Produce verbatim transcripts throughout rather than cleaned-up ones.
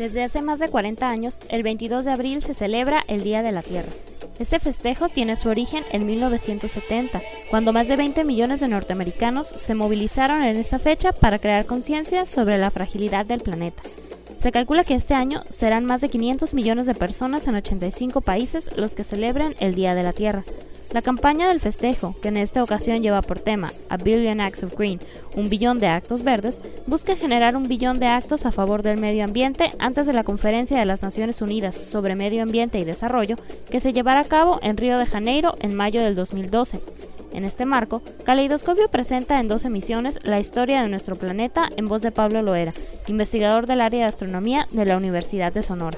Desde hace más de cuarenta años, el veintidós de abril se celebra el Día de la Tierra. Este festejo tiene su origen en mil novecientos setenta, cuando más de veinte millones de norteamericanos se movilizaron en esa fecha para crear conciencia sobre la fragilidad del planeta. Se calcula que este año serán más de quinientos millones de personas en ochenta y cinco países los que celebren el Día de la Tierra. La campaña del festejo, que en esta ocasión lleva por tema A Billion Acts of Green, un billón de actos verdes, busca generar un billón de actos a favor del medio ambiente antes de la Conferencia de las Naciones Unidas sobre Medio Ambiente y Desarrollo, que se llevará a cabo en Río de Janeiro en mayo del dos mil doce. En este marco, Caleidoscopio presenta en dos emisiones la historia de nuestro planeta en voz de Pablo Loera, investigador del área de astronomía de la Universidad de Sonora.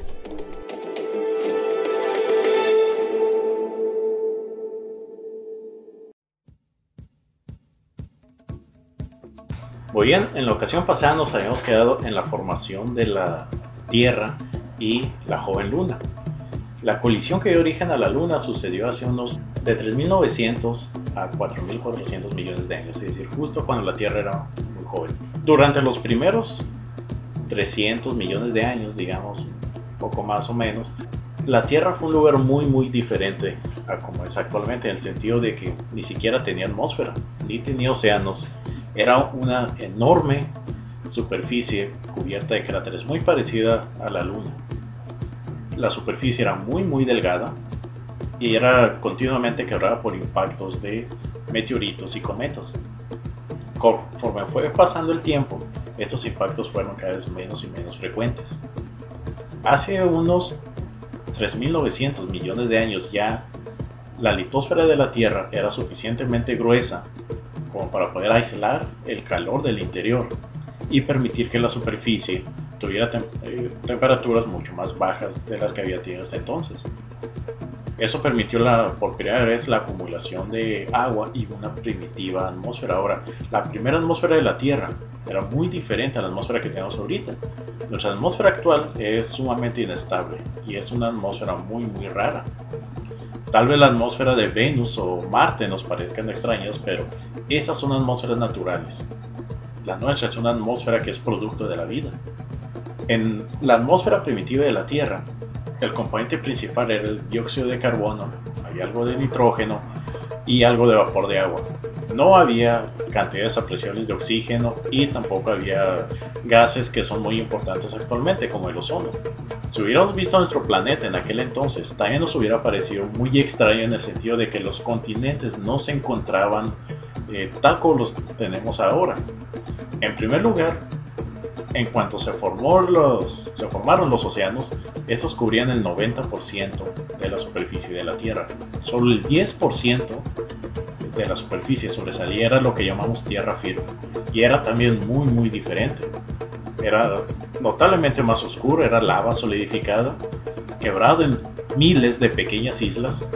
Muy bien, en la ocasión pasada nos habíamos quedado en la formación de la Tierra y la joven Luna. La colisión que dio origen a la Luna sucedió hace unos de tres mil novecientos a cuatro mil cuatrocientos millones de años, es decir, justo cuando la Tierra era muy joven. Durante los primeros trescientos millones de años, digamos, poco más o menos, la Tierra fue un lugar muy muy diferente a como es actualmente, en el sentido de que ni siquiera tenía atmósfera, ni tenía océanos. Era una enorme superficie cubierta de cráteres, muy parecida a la Luna. La superficie era muy muy delgada y era continuamente quebrada por impactos de meteoritos y cometas. Conforme fue pasando el tiempo, estos impactos fueron cada vez menos y menos frecuentes. Hace unos tres mil novecientos millones de años ya la litosfera de la Tierra era suficientemente gruesa como para poder aislar el calor del interior y permitir que la superficie tuviera tem eh, temperaturas mucho más bajas de las que había tenido hasta entonces. Eso permitió la, por primera vez la acumulación de agua y una primitiva atmósfera. Ahora, la primera atmósfera de la Tierra era muy diferente a la atmósfera que tenemos ahorita. Nuestra atmósfera actual es sumamente inestable y es una atmósfera muy muy rara. Tal vez la atmósfera de Venus o Marte nos parezcan extrañas, pero esas son atmósferas naturales. La nuestra es una atmósfera que es producto de la vida. En la atmósfera primitiva de la Tierra, el componente principal era el dióxido de carbono, había algo de nitrógeno y algo de vapor de agua. No había cantidades apreciables de oxígeno y tampoco había gases que son muy importantes actualmente, como el ozono. Si hubiéramos visto nuestro planeta en aquel entonces, también nos hubiera parecido muy extraño en el sentido de que los continentes no se encontraban eh, tal como los tenemos ahora. En primer lugar, en cuanto se, formó los, se formaron los océanos, estos cubrían el noventa por ciento de la superficie de la Tierra. Solo el diez por ciento de la superficie sobresalía, era lo que llamamos tierra firme, y era también muy muy diferente. Era notablemente más oscuro, era lava solidificada, quebrado en miles de pequeñas islas,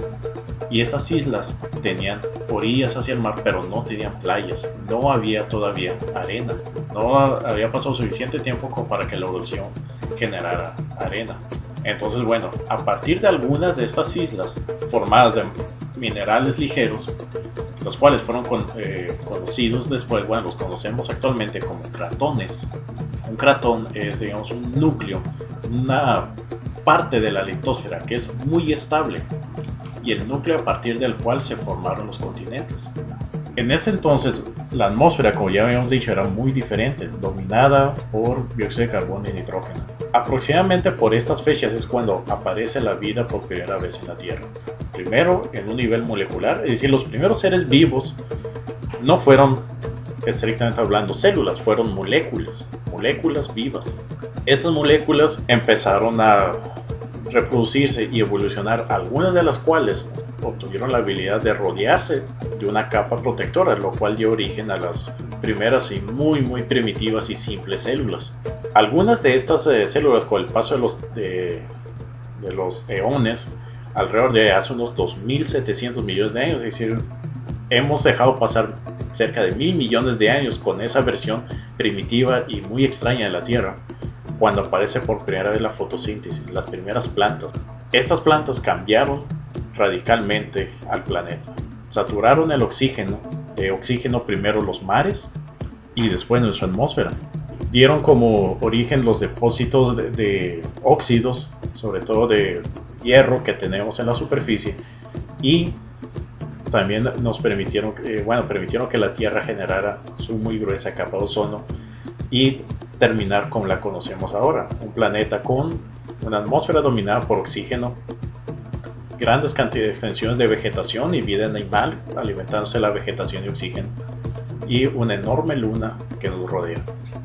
y estas islas tenían orillas hacia el mar, pero no tenían playas, no había todavía arena, no había pasado suficiente tiempo como para que la erosión generara arena. Entonces, bueno, a partir de algunas de estas islas formadas de minerales ligeros, los cuales fueron con, eh, conocidos después, bueno, los conocemos actualmente como cratones. Un cratón es, digamos, un núcleo, una parte de la litosfera que es muy estable, y el núcleo a partir del cual se formaron los continentes. En ese entonces, la atmósfera, como ya habíamos dicho, era muy diferente, dominada por dióxido de carbono y nitrógeno. Aproximadamente por estas fechas es cuando aparece la vida por primera vez en la Tierra. Primero en un nivel molecular, es decir, los primeros seres vivos no fueron, estrictamente hablando, células, fueron moléculas, moléculas vivas. Estas moléculas empezaron a reproducirse y evolucionar, algunas de las cuales obtuvieron la habilidad de rodearse de una capa protectora, lo cual dio origen a las primeras y muy muy primitivas y simples células. Algunas de estas eh, células, con el paso de los, de, de los eones, alrededor de hace unos dos mil setecientos millones de años, es decir, hemos dejado pasar cerca de mil millones de años con esa versión primitiva y muy extraña de la Tierra, cuando aparece por primera vez la fotosíntesis, las primeras plantas. Estas plantas cambiaron radicalmente al planeta. Saturaron el oxígeno, de oxígeno primero los mares y después nuestra atmósfera. dieron como origen los depósitos de, de óxidos, sobre todo de hierro que tenemos en la superficie, y también nos permitieron, eh, bueno, permitieron que la Tierra generara su muy gruesa capa de ozono y terminar como la conocemos ahora, un planeta con una atmósfera dominada por oxígeno, grandes cantidades de extensiones de vegetación y vida animal alimentándose de la vegetación y oxígeno, y una enorme luna que nos rodea.